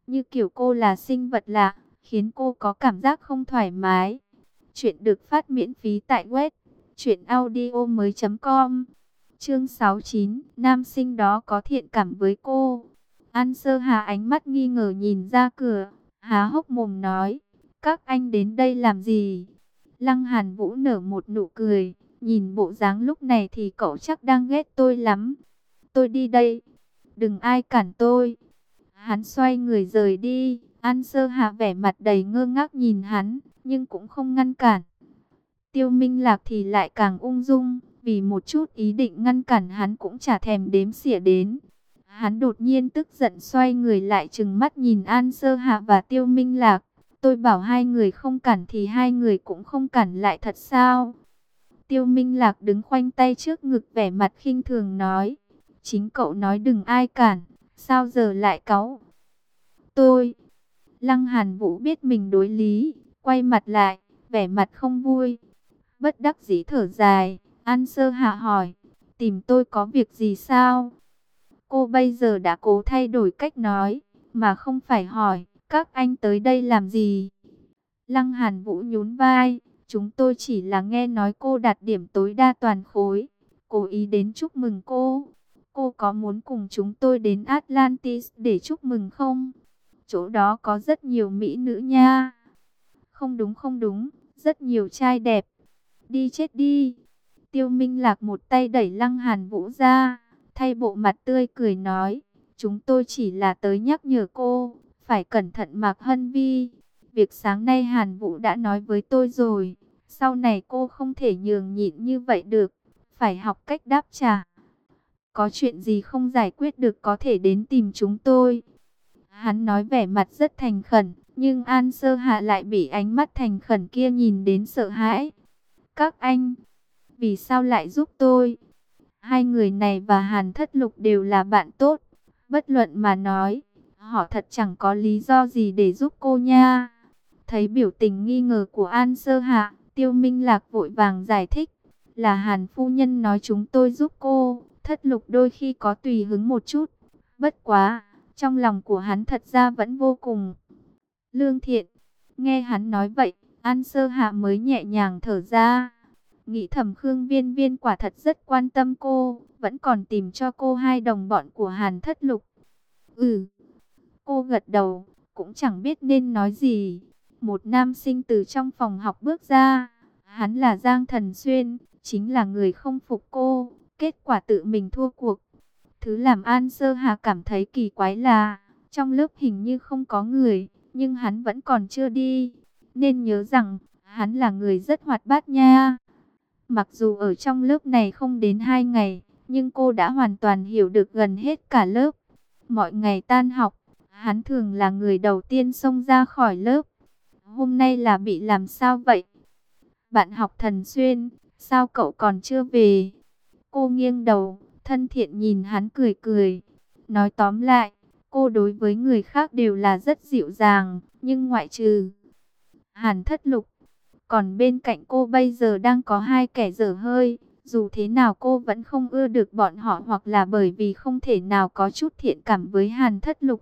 như kiểu cô là sinh vật lạ, khiến cô có cảm giác không thoải mái. Chuyện được phát miễn phí tại web truyệnaudiomoi.com. Chương 69, nam sinh đó có thiện cảm với cô. An Sơ Hà ánh mắt nghi ngờ nhìn ra cửa, há hốc mồm nói, các anh đến đây làm gì? Lăng Hàn Vũ nở một nụ cười, nhìn bộ dáng lúc này thì cậu chắc đang ghét tôi lắm. Tôi đi đây, đừng ai cản tôi. Hắn xoay người rời đi, An Sơ Hà vẻ mặt đầy ngơ ngác nhìn hắn, nhưng cũng không ngăn cản. Tiêu Minh Lạc thì lại càng ung dung, vì một chút ý định ngăn cản hắn cũng chả thèm đếm xỉa đến. Hắn đột nhiên tức giận xoay người lại trừng mắt nhìn An Sơ Hạ và Tiêu Minh Lạc. Tôi bảo hai người không cản thì hai người cũng không cản lại thật sao? Tiêu Minh Lạc đứng khoanh tay trước ngực vẻ mặt khinh thường nói. Chính cậu nói đừng ai cản, sao giờ lại cáu? Tôi, Lăng Hàn Vũ biết mình đối lý, quay mặt lại, vẻ mặt không vui. Bất đắc dĩ thở dài, An Sơ Hạ hỏi, tìm tôi có việc gì sao? Cô bây giờ đã cố thay đổi cách nói, mà không phải hỏi, các anh tới đây làm gì? Lăng Hàn Vũ nhún vai, chúng tôi chỉ là nghe nói cô đạt điểm tối đa toàn khối, cố ý đến chúc mừng cô. Cô có muốn cùng chúng tôi đến Atlantis để chúc mừng không? Chỗ đó có rất nhiều mỹ nữ nha. Không đúng không đúng, rất nhiều trai đẹp. Đi chết đi. Tiêu Minh Lạc một tay đẩy Lăng Hàn Vũ ra, thay bộ mặt tươi cười nói, chúng tôi chỉ là tới nhắc nhở cô, phải cẩn thận Mạc Hân Vi. Việc sáng nay Hàn Vũ đã nói với tôi rồi, sau này cô không thể nhường nhịn như vậy được, phải học cách đáp trả. Có chuyện gì không giải quyết được có thể đến tìm chúng tôi. Hắn nói vẻ mặt rất thành khẩn, nhưng An Sơ Hạ lại bị ánh mắt thành khẩn kia nhìn đến sợ hãi. Các anh, vì sao lại giúp tôi? Hai người này và Hàn Thất Lục đều là bạn tốt. Bất luận mà nói, họ thật chẳng có lý do gì để giúp cô nha. Thấy biểu tình nghi ngờ của An Sơ Hạ, Tiêu Minh Lạc vội vàng giải thích. Là Hàn phu nhân nói chúng tôi giúp cô. Thất Lục đôi khi có tùy hứng một chút. Bất quá, trong lòng của hắn thật ra vẫn vô cùng lương thiện. Nghe hắn nói vậy, An Sơ Hạ mới nhẹ nhàng thở ra. Nghĩ thầm Khương Viên Viên quả thật rất quan tâm cô, vẫn còn tìm cho cô hai đồng bọn của Hàn Thất Lục. Cô gật đầu, cũng chẳng biết nên nói gì. Một nam sinh từ trong phòng học bước ra, hắn là Giang Thần Xuyên, chính là người không phục cô, kết quả tự mình thua cuộc. Thứ làm An Sơ Hà cảm thấy kỳ quái là, trong lớp hình như không có người, nhưng hắn vẫn còn chưa đi, nên nhớ rằng, hắn là người rất hoạt bát nha. Mặc dù ở trong lớp này không đến 2 ngày, nhưng cô đã hoàn toàn hiểu được gần hết cả lớp. Mọi ngày tan học, hắn thường là người đầu tiên xông ra khỏi lớp. Hôm nay là bị làm sao vậy? Bạn học Thần Xuyên, sao cậu còn chưa về? Cô nghiêng đầu, thân thiện nhìn hắn cười cười. Nói tóm lại, cô đối với người khác đều là rất dịu dàng, nhưng ngoại trừ Hàn Thất Lục. Còn bên cạnh cô bây giờ đang có hai kẻ dở hơi, dù thế nào cô vẫn không ưa được bọn họ, hoặc là bởi vì không thể nào có chút thiện cảm với Hàn Thất Lục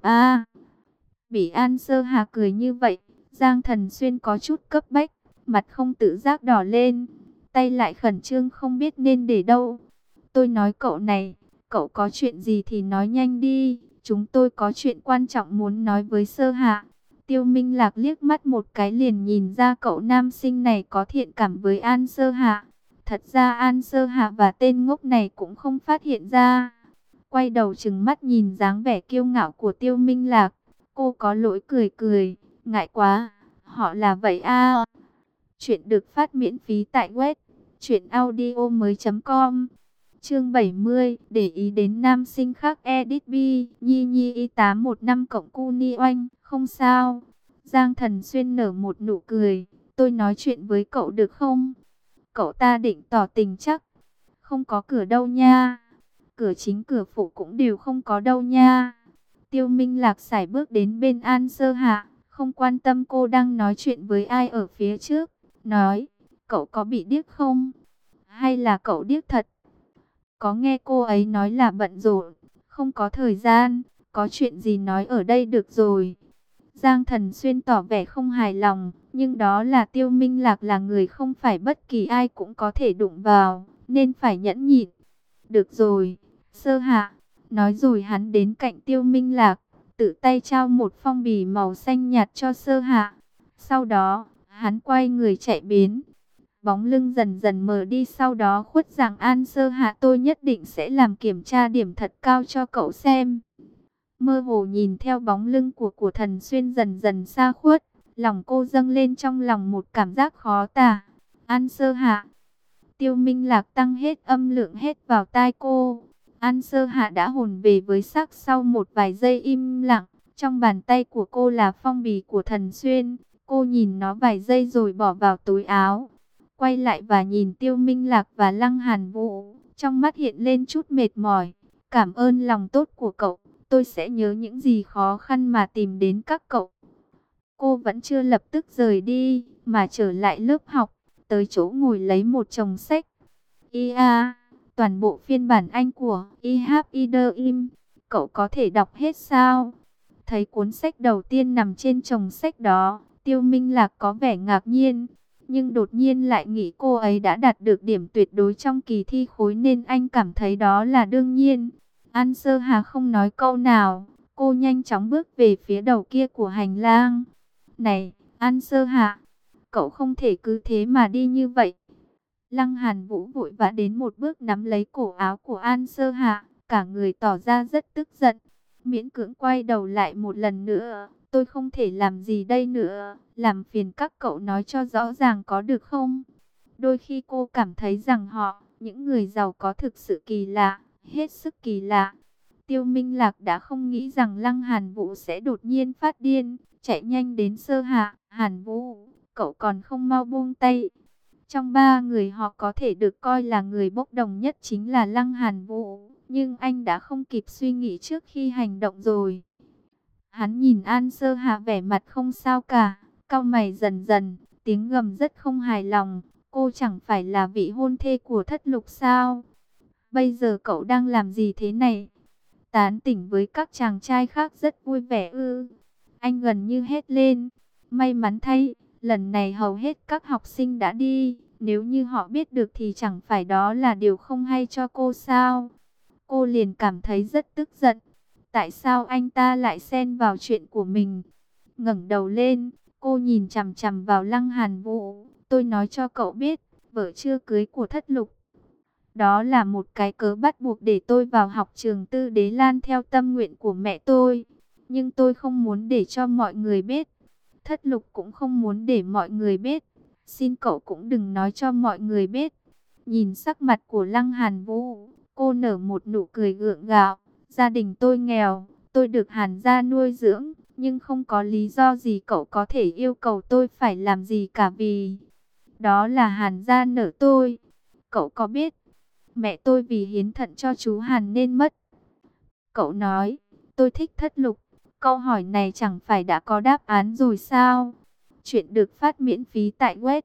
Bị An Sơ Hà cười như vậy, Giang Thần Xuyên có chút cấp bách, mặt không tự giác đỏ lên, tay lại khẩn trương không biết nên để đâu. Tôi nói cậu này, cậu có chuyện gì thì nói nhanh đi, chúng tôi có chuyện quan trọng muốn nói với Sơ Hạ. Tiêu Minh Lạc liếc mắt một cái liền nhìn ra cậu nam sinh này có thiện cảm với An Sơ Hạ. Thật ra An Sơ Hạ và tên ngốc này cũng không phát hiện ra. Quay đầu trừng mắt nhìn dáng vẻ kiêu ngạo của Tiêu Minh Lạc. Cô có lỗi cười cười, ngại quá, họ là vậy Chuyện được phát miễn phí tại web truyệnaudiomoi.com. Chương 70, để ý đến nam sinh khác edit B, Nhi Nhi Y815 cộng cu Ni Oanh, không sao. Giang Thần Xuyên nở một nụ cười, tôi nói chuyện với cậu được không? Cậu ta định tỏ tình chắc. Không có cửa đâu nha. Cửa chính cửa phụ cũng đều không có đâu nha. Tiêu Minh Lạc sải bước đến bên An Sơ Hạ, không quan tâm cô đang nói chuyện với ai ở phía trước. Nói, cậu có bị điếc không? Hay là cậu điếc thật? Có nghe cô ấy nói là bận rộn, không có thời gian, có chuyện gì nói ở đây được rồi. Giang Thần Xuyên tỏ vẻ không hài lòng, nhưng đó là Tiêu Minh Lạc, là người không phải bất kỳ ai cũng có thể đụng vào, nên phải nhẫn nhịn. Được rồi, Sơ Hạ. Nói rồi hắn đến cạnh Tiêu Minh Lạc, tự tay trao một phong bì màu xanh nhạt cho Sơ Hạ. Sau đó, hắn quay người chạy biến. Bóng lưng dần dần mờ đi, sau đó khuất dạng: An Sơ Hạ, tôi nhất định sẽ làm kiểm tra điểm thật cao cho cậu xem. Mơ hồ nhìn theo bóng lưng của Thần Xuyên dần dần xa khuất, lòng cô dâng lên trong lòng một cảm giác khó tả. An Sơ Hạ. Tiêu Minh Lạc tăng hết âm lượng hết vào tai cô. An Sơ Hạ đã hồn về với xác sau một vài giây im lặng. Trong bàn tay của cô là phong bì của Thần Xuyên. Cô nhìn nó vài giây rồi bỏ vào túi áo. Quay lại và nhìn Tiêu Minh Lạc và Lăng Hàn Vũ. Trong mắt hiện lên chút mệt mỏi. Cảm ơn lòng tốt của cậu. Tôi sẽ nhớ những gì khó khăn mà tìm đến các cậu. Cô vẫn chưa lập tức rời đi, mà trở lại lớp học, tới chỗ ngồi lấy một chồng sách. Toàn bộ phiên bản Anh của I Have Either Im. Cậu có thể đọc hết sao? Thấy cuốn sách đầu tiên nằm trên chồng sách đó, Tiêu Minh Lạc có vẻ ngạc nhiên. Nhưng đột nhiên lại nghĩ cô ấy đã đạt được điểm tuyệt đối trong kỳ thi khối nên anh cảm thấy đó là đương nhiên. An Sơ Hà không nói câu nào, cô nhanh chóng bước về phía đầu kia của hành lang. Này, An Sơ Hà, cậu không thể cứ thế mà đi như vậy. Lăng Hàn Vũ vội vã đến một bước nắm lấy cổ áo của An Sơ Hạ, cả người tỏ ra rất tức giận. Miễn cưỡng quay đầu lại một lần nữa, tôi không thể làm gì đây nữa, làm phiền các cậu nói cho rõ ràng có được không? Đôi khi cô cảm thấy rằng họ, những người giàu có thực sự kỳ lạ, hết sức kỳ lạ. Tiêu Minh Lạc đã không nghĩ rằng Lăng Hàn Vũ sẽ đột nhiên phát điên, chạy nhanh đến Sơ Hạ. Hàn Vũ, cậu còn không mau buông tay. Trong ba người họ có thể được coi là người bốc đồng nhất chính là Lăng Hàn Vũ, nhưng anh đã không kịp suy nghĩ trước khi hành động rồi. Hắn nhìn An Sơ Hạ vẻ mặt không sao cả, cau mày dần dần, tiếng gầm rất không hài lòng. Cô chẳng phải là vị hôn thê của Thất Lục sao? Bây giờ cậu đang làm gì thế này? Tán tỉnh với các chàng trai khác rất vui vẻ ư? Anh gần như hét lên. May mắn thay, lần này hầu hết các học sinh đã đi. Nếu như họ biết được thì chẳng phải đó là điều không hay cho cô sao? Cô liền cảm thấy rất tức giận. Tại sao anh ta lại xen vào chuyện của mình? Ngẩng đầu lên, cô nhìn chằm chằm vào Lăng Hàn Vũ. Tôi nói cho cậu biết, vợ chưa cưới của Thất Lục. Đó là một cái cớ bắt buộc để tôi vào học trường Tư Đế Lan theo tâm nguyện của mẹ tôi. Nhưng tôi không muốn để cho mọi người biết. Thất Lục cũng không muốn để mọi người biết. Xin cậu cũng đừng nói cho mọi người biết. Nhìn sắc mặt của Lăng Hàn Vũ, cô nở một nụ cười gượng gạo. Gia đình tôi nghèo, tôi được Hàn gia nuôi dưỡng, nhưng không có lý do gì cậu có thể yêu cầu tôi phải làm gì cả, vì đó là Hàn gia nợ tôi. Cậu có biết, mẹ tôi vì hiến thận cho chú Hàn nên mất. Cậu nói, tôi thích Thất Lục. Câu hỏi này chẳng phải đã có đáp án rồi sao? Chuyện được phát miễn phí tại web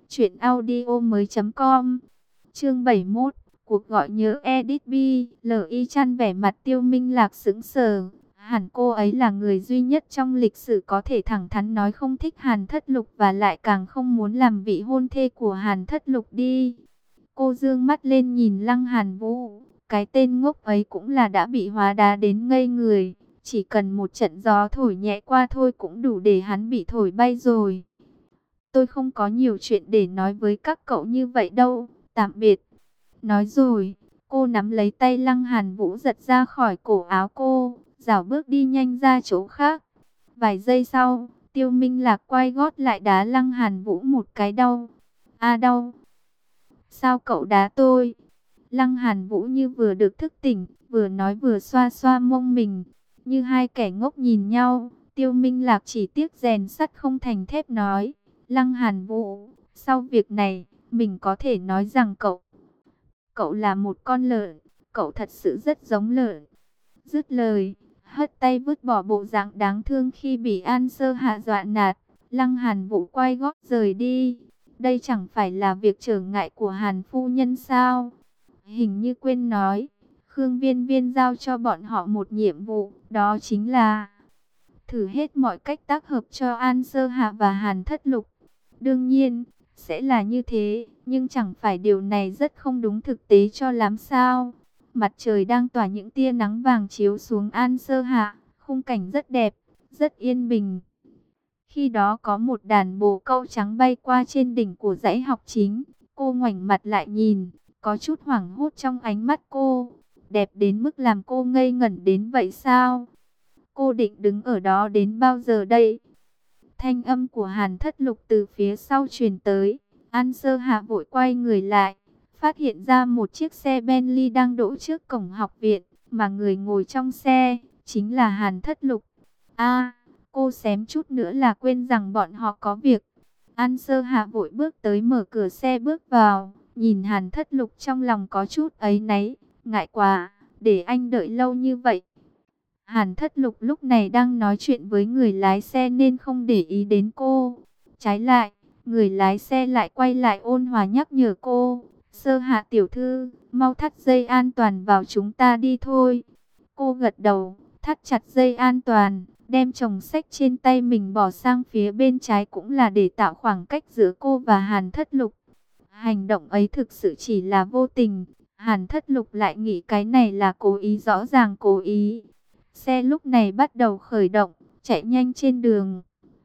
truyệnaudiomoi.com. Chương 71, cuộc gọi nhớ Edit B. L.I. Chan vẻ mặt Tiêu Minh Lạc sững sờ. Hẳn cô ấy là người duy nhất trong lịch sử có thể thẳng thắn nói không thích Hàn Thất Lục và lại càng không muốn làm vị hôn thê của Hàn Thất Lục đi. Cô dương mắt lên nhìn Lăng Hàn Vũ. Cái tên ngốc ấy cũng là đã bị hóa đá đến ngây người. Chỉ cần một trận gió thổi nhẹ qua thôi cũng đủ để hắn bị thổi bay rồi. Tôi không có nhiều chuyện để nói với các cậu như vậy đâu. Tạm biệt. Nói rồi, cô nắm lấy tay Lăng Hàn Vũ giật ra khỏi cổ áo cô, rảo bước đi nhanh ra chỗ khác. Vài giây sau, Tiêu Minh Lạc quay gót lại đá Lăng Hàn Vũ một cái đau. Đau. Sao cậu đá tôi? Lăng Hàn Vũ như vừa được thức tỉnh, vừa nói vừa xoa xoa mông mình. Như hai kẻ ngốc nhìn nhau, Tiêu Minh Lạc chỉ tiếc rèn sắt không thành thép nói. Lăng Hàn Vũ, sau việc này, mình có thể nói rằng cậu là một con lợn, cậu thật sự rất giống lợn. Dứt lời, hất tay vứt bỏ bộ dạng đáng thương khi bị An Sơ Hạ dọa nạt. Lăng Hàn Vũ quay gót rời đi. Đây chẳng phải là việc trở ngại của Hàn phu nhân sao? Hình như quên nói, Khương Viên Viên giao cho bọn họ một nhiệm vụ, đó chính là thử hết mọi cách tác hợp cho An Sơ Hạ và Hàn Thất Lục. Đương nhiên, sẽ là như thế, nhưng chẳng phải điều này rất không đúng thực tế cho lắm sao? Mặt trời đang tỏa những tia nắng vàng chiếu xuống An Sơ Hạ, khung cảnh rất đẹp, rất yên bình. Khi đó có một đàn bồ câu trắng bay qua trên đỉnh của dãy học chính. Cô ngoảnh mặt lại nhìn, có chút hoảng hốt trong ánh mắt cô. Đẹp đến mức làm cô ngây ngẩn đến vậy sao? Cô định đứng ở đó đến bao giờ đây? Thanh âm của Hàn Thất Lục từ phía sau truyền tới. An Sơ Hạ vội quay người lại, phát hiện ra một chiếc xe Bentley đang đỗ trước cổng học viện, mà người ngồi trong xe chính là Hàn Thất Lục. Cô xém chút nữa là quên rằng bọn họ có việc. An Sơ Hạ vội bước tới mở cửa xe bước vào, nhìn Hàn Thất Lục trong lòng có chút áy náy, ngại quá, để anh đợi lâu như vậy. Hàn Thất Lục lúc này đang nói chuyện với người lái xe nên không để ý đến cô. Trái lại, người lái xe lại quay lại ôn hòa nhắc nhở cô. Sơ Hạ tiểu thư, mau thắt dây an toàn vào, chúng ta đi thôi. Cô gật đầu, thắt chặt dây an toàn, đem chồng sách trên tay mình bỏ sang phía bên trái cũng là để tạo khoảng cách giữa cô và Hàn Thất Lục. Hành động ấy thực sự chỉ là vô tình. Hàn Thất Lục lại nghĩ cái này là cố ý, rõ ràng cố ý. Xe lúc này bắt đầu khởi động, chạy nhanh trên đường.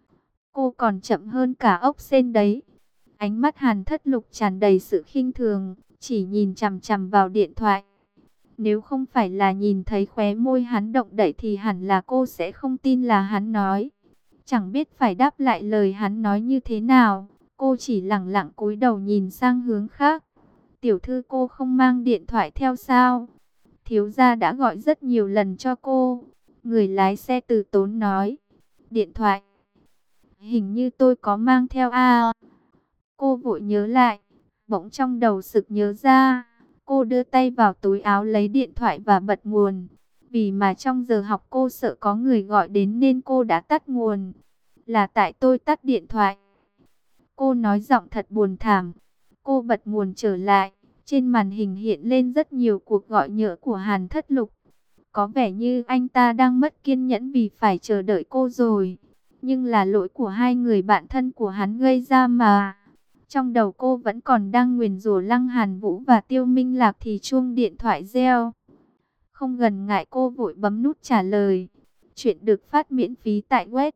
Cô còn chậm hơn cả ốc sên đấy. Ánh mắt Hàn Thất Lục tràn đầy sự khinh thường, chỉ nhìn chằm chằm vào điện thoại. Nếu không phải là nhìn thấy khóe môi hắn động đậy thì hẳn là cô sẽ không tin là hắn nói. Chẳng biết phải đáp lại lời hắn nói như thế nào, cô chỉ lẳng lặng cúi đầu nhìn sang hướng khác. Tiểu thư, cô không mang điện thoại theo sao? Thiếu gia đã gọi rất nhiều lần cho cô. Người lái xe từ tốn nói. Điện thoại? Hình như tôi có mang theo à? Cô vội nhớ lại. Bỗng trong đầu sực nhớ ra. Cô đưa tay vào túi áo lấy điện thoại và bật nguồn. Vì mà trong giờ học cô sợ có người gọi đến nên cô đã tắt nguồn. Là tại tôi tắt điện thoại. Cô nói giọng thật buồn thảm. Cô bật nguồn trở lại. Trên màn hình hiện lên rất nhiều cuộc gọi nhỡ của Hàn Thất Lục. Có vẻ như anh ta đang mất kiên nhẫn vì phải chờ đợi cô rồi. Nhưng là lỗi của hai người bạn thân của hắn gây ra mà. Trong đầu cô vẫn còn đang nguyền rủa Lăng Hàn Vũ và Tiêu Minh Lạc thì chuông điện thoại reo. Không ngần ngại cô vội bấm nút trả lời. Chuyện được phát miễn phí tại web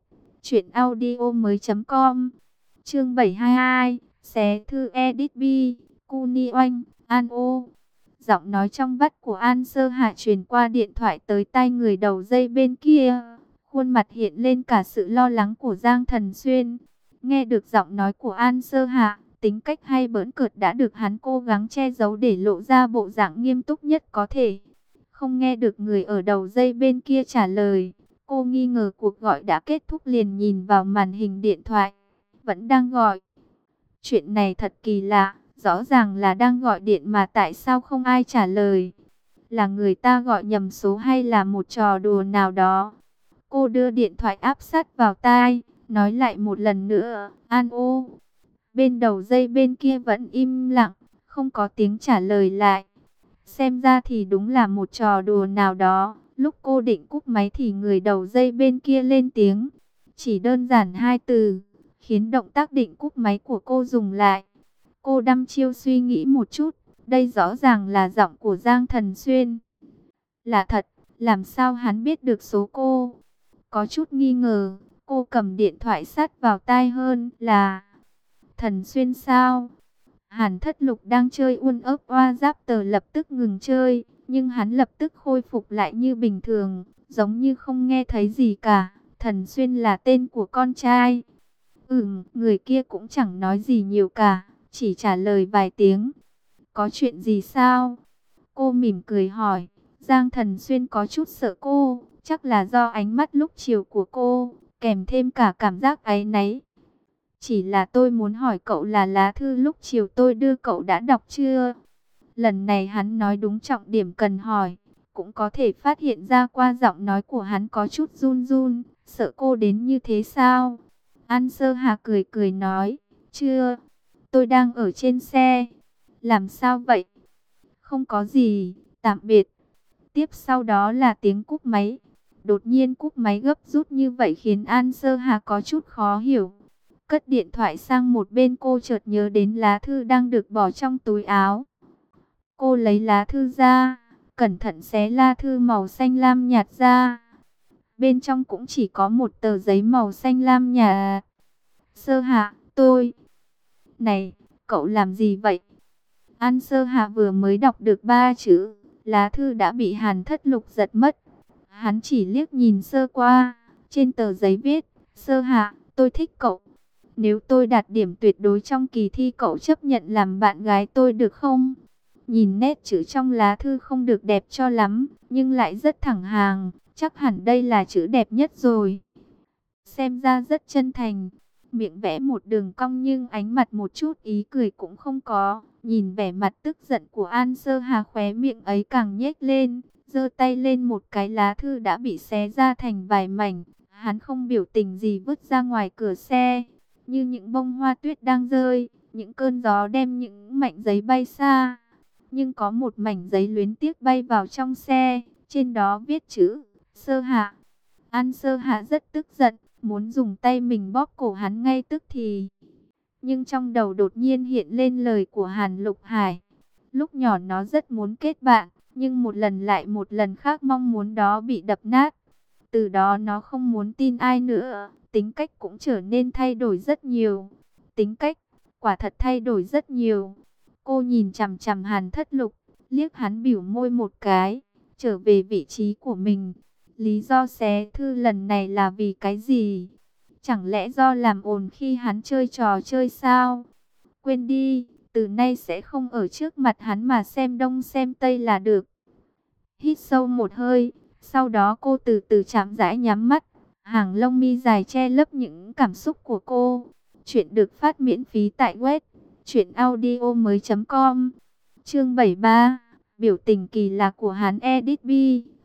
truyệnaudiomoi.com. Chương 722, xé thư edit B, Kuni Oanh, An ô. Giọng nói trong vắt của An Sơ Hạ truyền qua điện thoại tới tai người đầu dây bên kia. Khuôn mặt hiện lên cả sự lo lắng của Giang Thần Xuyên. Nghe được giọng nói của An Sơ Hạ, tính cách hay bỡn cợt đã được hắn cố gắng che giấu để lộ ra bộ dạng nghiêm túc nhất có thể. Không nghe được người ở đầu dây bên kia trả lời. Cô nghi ngờ cuộc gọi đã kết thúc liền nhìn vào màn hình điện thoại. Vẫn đang gọi. Chuyện này thật kỳ lạ. Rõ ràng là đang gọi điện mà tại sao không ai trả lời? Là người ta gọi nhầm số hay là một trò đùa nào đó? Cô đưa điện thoại áp sát vào tai, nói lại một lần nữa, An ô. Bên đầu dây bên kia vẫn im lặng, không có tiếng trả lời lại. Xem ra thì đúng là một trò đùa nào đó. Lúc cô định cúp máy thì người đầu dây bên kia lên tiếng. Chỉ đơn giản hai từ, khiến động tác định cúp máy của cô dừng lại. Cô đăm chiêu suy nghĩ một chút, đây rõ ràng là giọng của Giang Thần Xuyên. Là thật, làm sao hắn biết được số cô? Có chút nghi ngờ, cô cầm điện thoại sát vào tai hơn là... Thần Xuyên sao? Hàn Thất Lục đang chơi uôn ấp oa giáp tờ lập tức ngừng chơi, nhưng hắn lập tức khôi phục lại như bình thường, giống như không nghe thấy gì cả. Thần Xuyên là tên của con trai. Người kia cũng chẳng nói gì nhiều cả, chỉ trả lời vài tiếng. Có chuyện gì sao? Cô mỉm cười hỏi. Giang Thần Xuyên có chút sợ cô, chắc là do ánh mắt lúc chiều của cô, kèm thêm cả cảm giác áy náy. Chỉ là tôi muốn hỏi cậu là lá thư lúc chiều tôi đưa cậu đã đọc chưa? Lần này hắn nói đúng trọng điểm cần hỏi, cũng có thể phát hiện ra qua giọng nói của hắn có chút run run, sợ cô đến như thế sao? An Sơ Hà cười cười nói, chưa, tôi đang ở trên xe. Làm sao vậy? Không có gì, tạm biệt. Tiếp sau đó là tiếng cúp máy. Đột nhiên cúp máy gấp rút như vậy khiến An Sơ Hà có chút khó hiểu. Cất điện thoại sang một bên, cô chợt nhớ đến lá thư đang được bỏ trong túi áo. Cô lấy lá thư ra, cẩn thận xé lá thư màu xanh lam nhạt ra. Bên trong cũng chỉ có một tờ giấy màu xanh lam nhạt. Sơ Hạ, tôi... Này, cậu làm gì vậy? An Sơ Hạ vừa mới đọc được 3 chữ, lá thư đã bị Hàn Thất Lục giật mất. Hắn chỉ liếc nhìn sơ qua, trên tờ giấy viết, Sơ Hạ, tôi thích cậu. Nếu tôi đạt điểm tuyệt đối trong kỳ thi, cậu chấp nhận làm bạn gái tôi được không? Nhìn nét chữ trong lá thư không được đẹp cho lắm, nhưng lại rất thẳng hàng, chắc hẳn đây là chữ đẹp nhất rồi. Xem ra rất chân thành, miệng vẽ một đường cong nhưng ánh mặt một chút ý cười cũng không có. Nhìn vẻ mặt tức giận của An Sơ Hà, khóe miệng ấy càng nhếch lên, giơ tay lên một cái, lá thư đã bị xé ra thành vài mảnh. Hắn không biểu tình gì vứt ra ngoài cửa xe, như những bông hoa tuyết đang rơi, những cơn gió đem những mảnh giấy bay xa. Nhưng có một mảnh giấy luyến tiếc bay vào trong xe, trên đó viết chữ Sơ Hạ. An Sơ Hạ rất tức giận, muốn dùng tay mình bóp cổ hắn ngay tức thì. Nhưng trong đầu đột nhiên hiện lên lời của Hàn Lục Hải. Lúc nhỏ nó rất muốn kết bạn, nhưng một lần lại một lần khác mong muốn đó bị đập nát. Từ đó nó không muốn tin ai nữa, tính cách cũng trở nên thay đổi rất nhiều. Tính cách, quả thật thay đổi rất nhiều. Cô nhìn chằm chằm Hàn Thất Lục, liếc hắn bĩu môi một cái, trở về vị trí của mình. Lý do xé thư lần này là vì cái gì? Chẳng lẽ do làm ồn khi hắn chơi trò chơi sao? Quên đi, từ nay sẽ không ở trước mặt hắn mà xem đông xem tây là được. Hít sâu một hơi, sau đó cô từ từ chậm rãi nhắm mắt. Hàng lông mi dài che lấp những cảm xúc của cô. Chuyện được phát miễn phí tại web truyệnaudiomoi.com. Chương 73, biểu tình kỳ lạ của hắn. Edit B,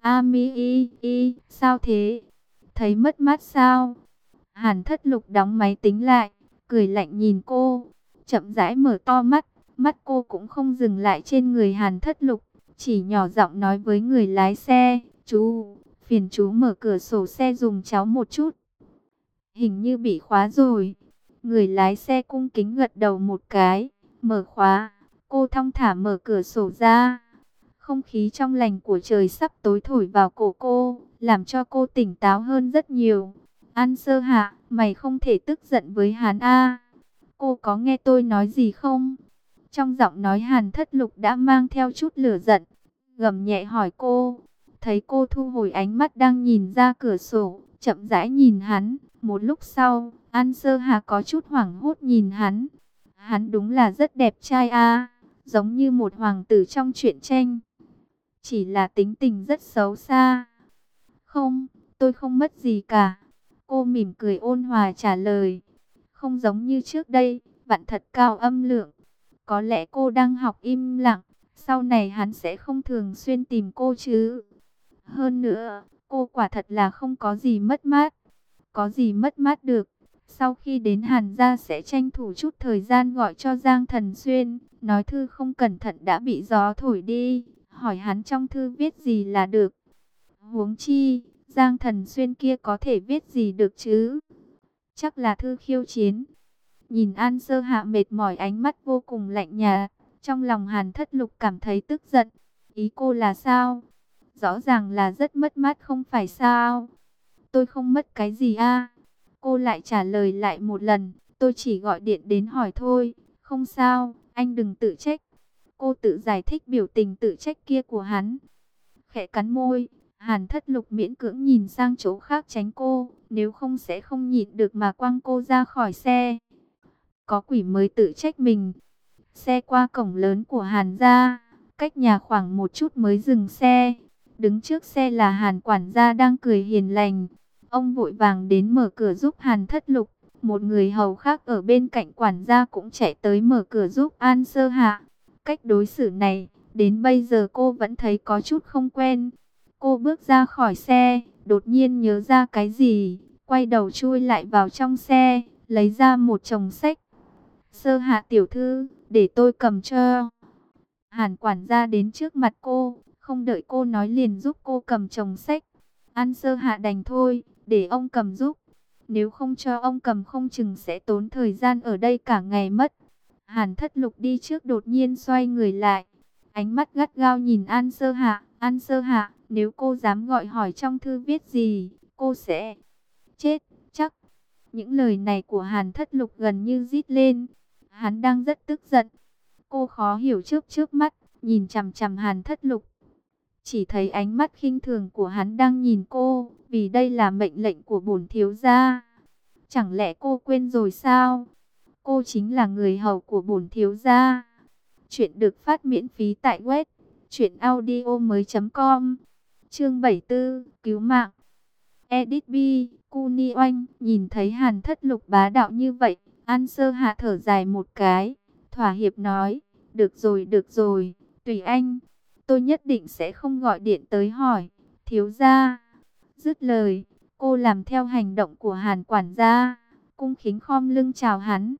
Ami, sao thế? Thấy mất mát sao? Hàn Thất Lục đóng máy tính lại, cười lạnh nhìn cô, chậm rãi mở to mắt. Mắt cô cũng không dừng lại trên người Hàn Thất Lục, chỉ nhỏ giọng nói với người lái xe, chú, phiền chú mở cửa sổ xe dùm cháu một chút. Hình như bị khóa rồi. Người lái xe cung kính gật đầu một cái, mở khóa. Cô thong thả mở cửa sổ ra. Không khí trong lành của trời sắp tối thổi vào cổ cô, làm cho cô tỉnh táo hơn rất nhiều. An Sơ Hạ, mày không thể tức giận với hắn a. Cô có nghe tôi nói gì không? Trong giọng nói Hàn Thất Lục đã mang theo chút lửa giận, gầm nhẹ hỏi cô. Thấy cô thu hồi ánh mắt đang nhìn ra cửa sổ, chậm rãi nhìn hắn. Một lúc sau, An Sơ Hà có chút hoảng hốt nhìn hắn. Hắn đúng là rất đẹp trai a, giống như một hoàng tử trong truyện tranh. Chỉ là tính tình rất xấu xa. Không, tôi không mất gì cả. Cô mỉm cười ôn hòa trả lời. Không giống như trước đây, vặn thật cao âm lượng. Có lẽ cô đang học im lặng, sau này hắn sẽ không thường xuyên tìm cô chứ. Hơn nữa, cô quả thật là không có gì mất mát. Có gì mất mát được. Sau khi đến Hàn gia sẽ tranh thủ chút thời gian gọi cho Giang Thần Xuyên. Nói thư không cẩn thận đã bị gió thổi đi, hỏi hắn trong thư viết gì là được. Huống chi, Giang Thần Xuyên kia có thể viết gì được chứ? Chắc là thư khiêu chiến. Nhìn An Sơ Hạ mệt mỏi, ánh mắt vô cùng lạnh nhạt, trong lòng Hàn Thất Lục cảm thấy tức giận. Ý cô là sao? Rõ ràng là rất mất mát không phải sao? Tôi không mất cái gì a. Cô lại trả lời lại một lần, tôi chỉ gọi điện đến hỏi thôi, không sao, anh đừng tự trách. Cô tự giải thích biểu tình tự trách kia của hắn. Khẽ cắn môi, Hàn Thất Lục miễn cưỡng nhìn sang chỗ khác tránh cô, nếu không sẽ không nhịn được mà quăng cô ra khỏi xe. Có quỷ mới tự trách mình. Xe qua cổng lớn của Hàn gia, cách nhà khoảng một chút mới dừng xe. Đứng trước xe là Hàn quản gia đang cười hiền lành. Ông vội vàng đến mở cửa giúp Hàn Thất Lục. Một người hầu khác ở bên cạnh quản gia cũng chạy tới mở cửa giúp An Sơ Hạ. Cách đối xử này, đến bây giờ cô vẫn thấy có chút không quen. Cô bước ra khỏi xe, đột nhiên nhớ ra cái gì, quay đầu chui lại vào trong xe, lấy ra một chồng sách. Sơ Hạ tiểu thư, để tôi cầm cho. Hàn quản gia đến trước mặt cô, không đợi cô nói liền giúp cô cầm chồng sách. An Sơ Hạ đành thôi, để ông Cầm giúp. Nếu không cho ông Cầm không chừng sẽ tốn thời gian ở đây cả ngày mất. Hàn Thất Lục đi trước đột nhiên xoay người lại. Ánh mắt gắt gao nhìn An Sơ Hạ. An Sơ Hạ, nếu cô dám gọi hỏi trong thư viết gì, cô sẽ chết, chắc. Những lời này của Hàn Thất Lục gần như rít lên. Hắn đang rất tức giận. Cô khó hiểu trước mắt, nhìn chằm chằm Hàn Thất Lục. Chỉ thấy ánh mắt khinh thường của hắn đang nhìn cô, vì đây là mệnh lệnh của bổn thiếu gia. Chẳng lẽ cô quên rồi sao? Cô chính là người hầu của bổn thiếu gia. Chuyện được phát miễn phí tại web truyệnaudiomoi.com. Chương 74, cứu mạng. Edit B, Kuni Oanh, nhìn thấy Hàn Thất Lục bá đạo như vậy, An Sơ Hạ thở dài một cái, thỏa hiệp nói, được rồi, tùy anh. Tôi nhất định sẽ không gọi điện tới hỏi, thiếu gia. Dứt lời, cô làm theo hành động của Hàn quản gia, cung kính khom lưng chào hắn.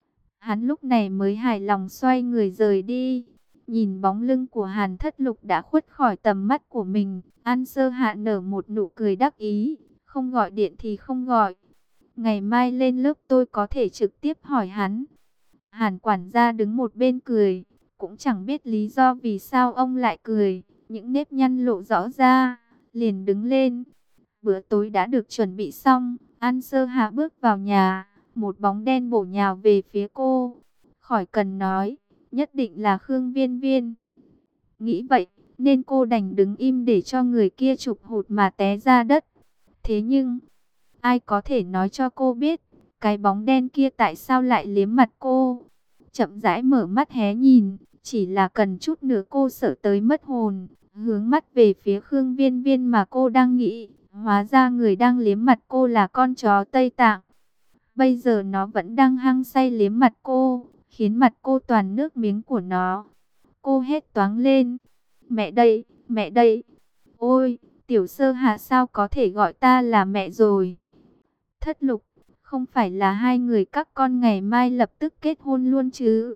Hắn lúc này mới hài lòng xoay người rời đi. Nhìn bóng lưng của Hàn Thất Lục đã khuất khỏi tầm mắt của mình, An Sơ Hạ nở một nụ cười đắc ý, không gọi điện thì không gọi. Ngày mai lên lớp tôi có thể trực tiếp hỏi hắn. Hàn quản gia đứng một bên cười, cũng chẳng biết lý do vì sao ông lại cười, những nếp nhăn lộ rõ ra, liền đứng lên. Bữa tối đã được chuẩn bị xong, An Sơ Hạ bước vào nhà, một bóng đen bổ nhào về phía cô. Khỏi cần nói, nhất định là Khương Viên Viên. Nghĩ vậy, nên cô đành đứng im để cho người kia chụp hụt mà té ra đất. Thế nhưng, ai có thể nói cho cô biết, cái bóng đen kia tại sao lại liếm mặt cô? Chậm rãi mở mắt hé nhìn, chỉ là cần chút nữa cô sợ tới mất hồn, hướng mắt về phía Khương Viên Viên mà cô đang nghĩ. Hóa ra người đang liếm mặt cô là con chó Tây Tạng. Bây giờ nó vẫn đang hăng say liếm mặt cô, khiến mặt cô toàn nước miếng của nó. Cô hét toáng lên, mẹ đây, mẹ đây. Ôi, Tiểu Sơ Hạ sao có thể gọi ta là mẹ rồi? Thất Lục, không phải là hai người các con ngày mai lập tức kết hôn luôn chứ?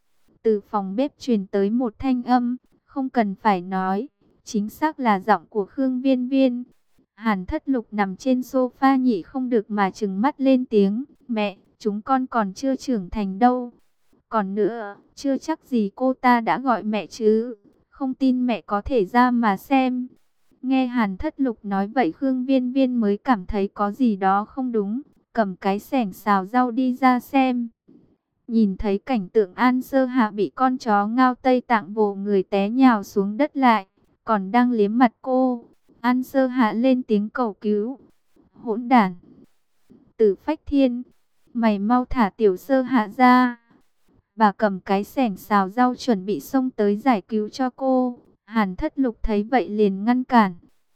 Từ phòng bếp truyền tới một thanh âm, không cần phải nói, chính xác là giọng của Khương Viên Viên. Hàn Thất Lục nằm trên sofa nhị không được mà trừng mắt lên tiếng, mẹ, chúng con còn chưa trưởng thành đâu. Còn nữa, chưa chắc gì cô ta đã gọi mẹ chứ, không tin mẹ có thể ra mà xem. Nghe Hàn Thất Lục nói vậy Khương Viên Viên mới cảm thấy có gì đó không đúng, cầm cái xẻng xào rau đi ra xem. Nhìn thấy cảnh tượng An Sơ Hạ bị con chó ngao Tây Tạng vồ người té nhào xuống đất lại, còn đang liếm mặt cô. An Sơ Hạ lên tiếng cầu cứu. Hỗn đản! Tử Phách Thiên! Mày mau thả Tiểu Sơ Hạ ra! Bà cầm cái xẻng xào rau chuẩn bị xông tới giải cứu cho cô. Hàn Thất Lục thấy vậy liền ngăn cản.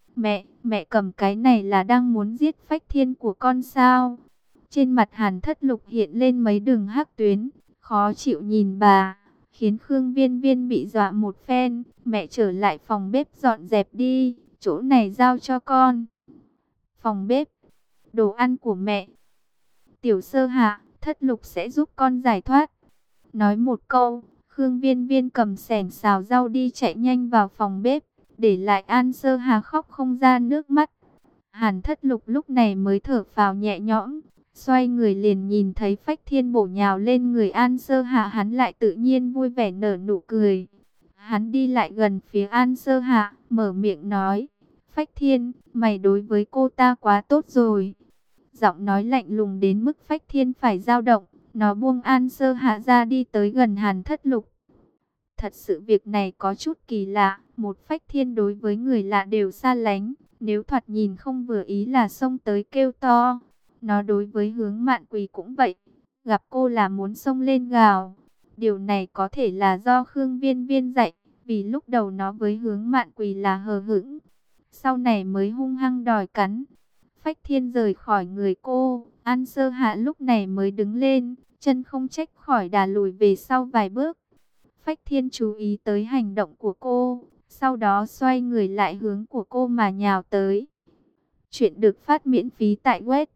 Mẹ cầm cái này là đang muốn giết Phách Thiên của con sao? Trên mặt Hàn Thất Lục hiện lên mấy đường hắc tuyến, khó chịu nhìn bà, khiến Khương Viên Viên bị dọa một phen. Mẹ trở lại phòng bếp dọn dẹp đi, chỗ này giao cho con. Phòng bếp, đồ ăn của mẹ. Tiểu Sơ Hạ, Thất Lục sẽ giúp con giải thoát. Nói một câu, Khương Viên Viên cầm xẻng xào rau đi chạy nhanh vào phòng bếp, để lại An Sơ Hà khóc không ra nước mắt. Hàn Thất Lục lúc này mới thở phào nhẹ nhõm, xoay người liền nhìn thấy Phách Thiên bổ nhào lên người An Sơ Hạ, hắn lại tự nhiên vui vẻ nở nụ cười. Hắn đi lại gần phía An Sơ Hạ, mở miệng nói, Phách Thiên, mày đối với cô ta quá tốt rồi. Giọng nói lạnh lùng đến mức Phách Thiên phải dao động, nó buông An Sơ Hạ ra đi tới gần Hàn Thất Lục. Thật sự việc này có chút kỳ lạ, một Phách Thiên đối với người lạ đều xa lánh, nếu thoạt nhìn không vừa ý là xông tới kêu to. Nó đối với Hướng Mạn Quỳ cũng vậy, gặp cô là muốn xông lên gào. Điều này có thể là do Khương Viên Viên dạy, vì lúc đầu nó với Hướng Mạn Quỳ là hờ hững, sau này mới hung hăng đòi cắn. Phách Thiên rời khỏi người cô, An Sơ Hạ lúc này mới đứng lên, chân không trách khỏi đà lùi về sau vài bước. Phách Thiên chú ý tới hành động của cô, sau đó xoay người lại hướng của cô mà nhào tới. Chuyện được phát miễn phí tại web